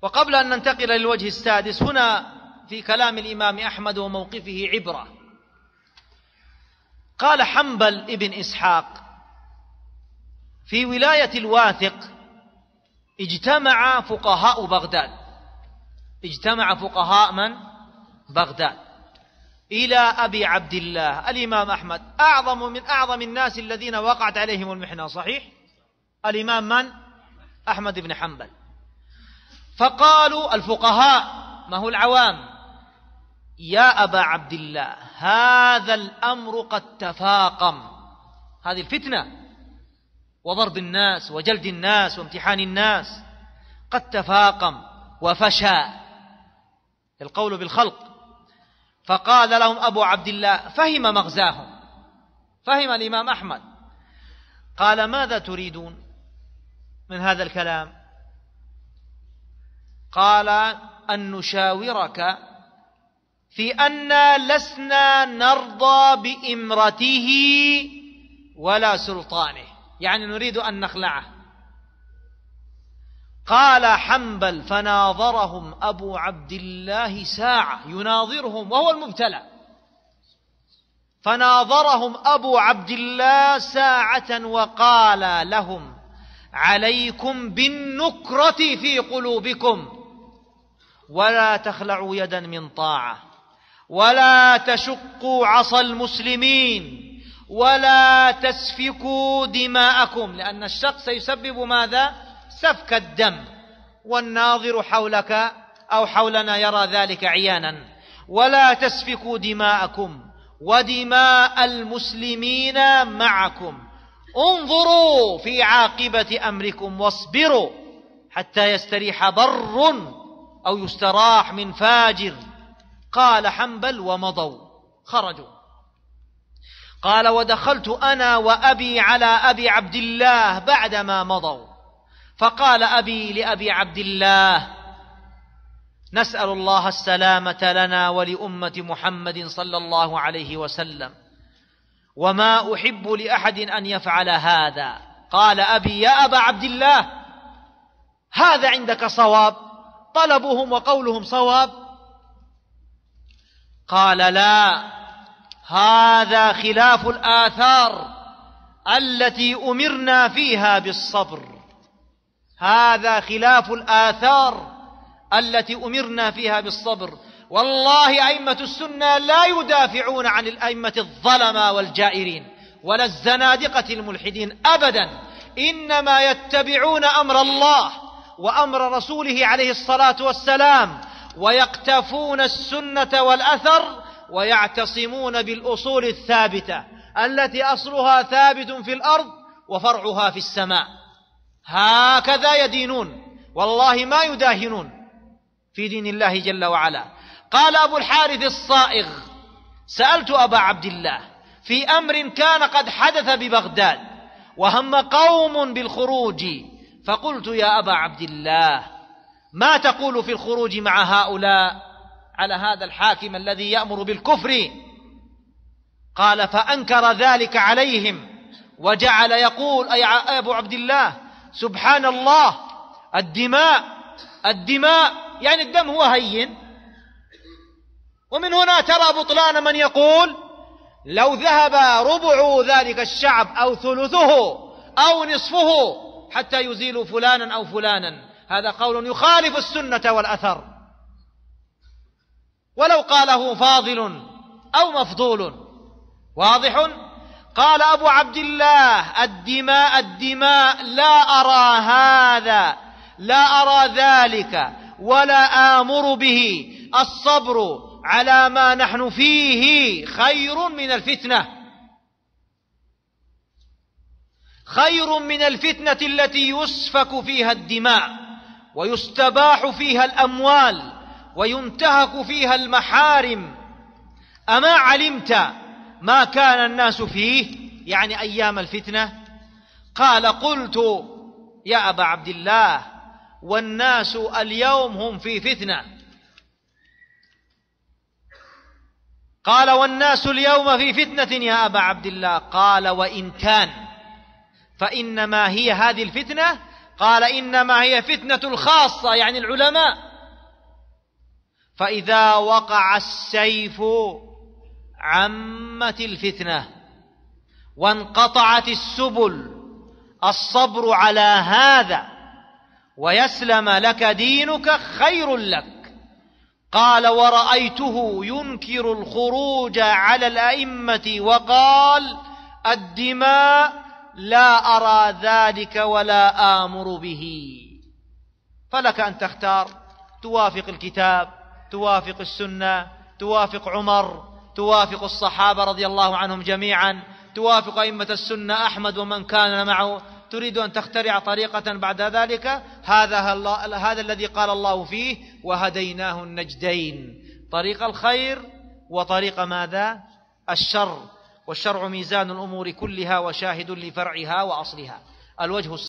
وقبل أن ننتقل للوجه السادس، هنا في كلام الإمام أحمد وموقفه عبرة. قال حنبل ابن إسحاق: في ولاية الواثق اجتمع فقهاء بغداد، اجتمع فقهاء من؟ بغداد، إلى أبي عبد الله الإمام أحمد، من أعظم الناس الذين وقعت عليهم المحنة، صحيح؟ الإمام من؟ أحمد بن حنبل. فقالوا الفقهاء، ما هو العوام: يا أبا عبد الله، هذا الأمر قد تفاقم، هذه الفتنة وضرب الناس وجلد الناس وامتحان الناس قد تفاقم وفشى القول بالخلق. فقال لهم أبو عبد الله، فهم مغزاهم، فهم الإمام أحمد، قال: ماذا تريدون من هذا الكلام؟ قال: أن نشاورك في أن لسنا نرضى بإمرته ولا سلطانه، يعني نريد أن نخلعه. قال حنبل: فناظرهم أبو عبد الله ساعة، يناظرهم وهو المبتلى، فناظرهم أبو عبد الله ساعة وقال لهم: عليكم بالنكرة في قلوبكم، ولا تخلعوا يدا من طاعة، ولا تشقوا عصا المسلمين، ولا تسفكوا دماءكم، لأن الشق سيسبب ماذا؟ سفك الدم، والناظر حولك أو حولنا يرى ذلك عيانا. ولا تسفكوا دماءكم ودماء المسلمين معكم، انظروا في عاقبة أمركم واصبروا حتى يستريح بر أو يستراح من فاجر. قال حنبل: ومضوا، خرجوا. قال: ودخلت أنا وأبي على أبي عبد الله بعدما مضوا، فقال أبي لأبي عبد الله: نسأل الله السلامة لنا ولأمة محمد صلى الله عليه وسلم، وما أحب لأحد أن يفعل هذا. قال أبي: يا أبا عبد الله، هذا عندك صواب؟ طلبهم وقولهم صواب؟ قال: لا، هذا خلاف الآثار التي أمرنا فيها بالصبر، هذا خلاف الآثار التي أمرنا فيها بالصبر. والله أئمة السنة لا يدافعون عن الأئمة الظلمة والجائرين ولا الزنادقة الملحدين أبدا، إنما يتبعون أمر الله وأمر رسوله عليه الصلاة والسلام، ويقتفون السنة والأثر، ويعتصمون بالأصول الثابتة التي أصلها ثابت في الأرض وفرعها في السماء. هكذا يدينون، والله ما يداهنون في دين الله جل وعلا. قال أبو الحارث الصائغ: سألت أبا عبد الله في أمر كان قد حدث ببغداد وهم قوم بالخروج، فقلت: يا أبا عبد الله، ما تقول في الخروج مع هؤلاء على هذا الحاكم الذي يأمر بالكفر؟ قال: فأنكر ذلك عليهم وجعل يقول أي أبو عبد الله: سبحان الله، الدماء يعني الدم هو هين. ومن هنا ترى بطلان من يقول: لو ذهب ربع ذلك الشعب أو ثلثه أو نصفه حتى يزيلوا فلانا أو فلانا، هذا قول يخالف السنة والأثر، ولو قاله فاضل أو مفضول. واضح؟ قال أبو عبد الله: الدماء لا أرى هذا، لا أرى ذلك ولا آمر به. الصبر على ما نحن فيه خير من الفتنة، خير من الفتنة التي يسفك فيها الدماء ويستباح فيها الأموال وينتهك فيها المحارم. أما علمت ما كان الناس فيه، يعني أيام الفتنة؟ قال: قلت: يا أبا عبد الله، والناس اليوم هم في فتنة. قال: والناس اليوم في فتنة يا أبا عبد الله. قال: وإن كان، فإنما هي هذه الفتنة قال إنما هي فتنة الخاصة يعني العلماء. فإذا وقع السيف عمت الفتنة وانقطعت السبل. الصبر على هذا ويسلم لك دينك خير لك. قال ورأيته ينكر الخروج على الأئمة وقال الدماء لا أرى ذلك ولا آمر به. فلك أن تختار، توافق الكتاب، توافق السنة، توافق عمر، توافق الصحابة رضي الله عنهم جميعا، توافق أئمة السنة أحمد ومن كان معه. تريد أن تخترع طريقة بعد ذلك، هذا الذي قال الله فيه وهديناه النجدين، طريق الخير وطريق ماذا؟ الشر. والشرع ميزان الأمور كلها وشاهد لفرعها وأصلها. الوجه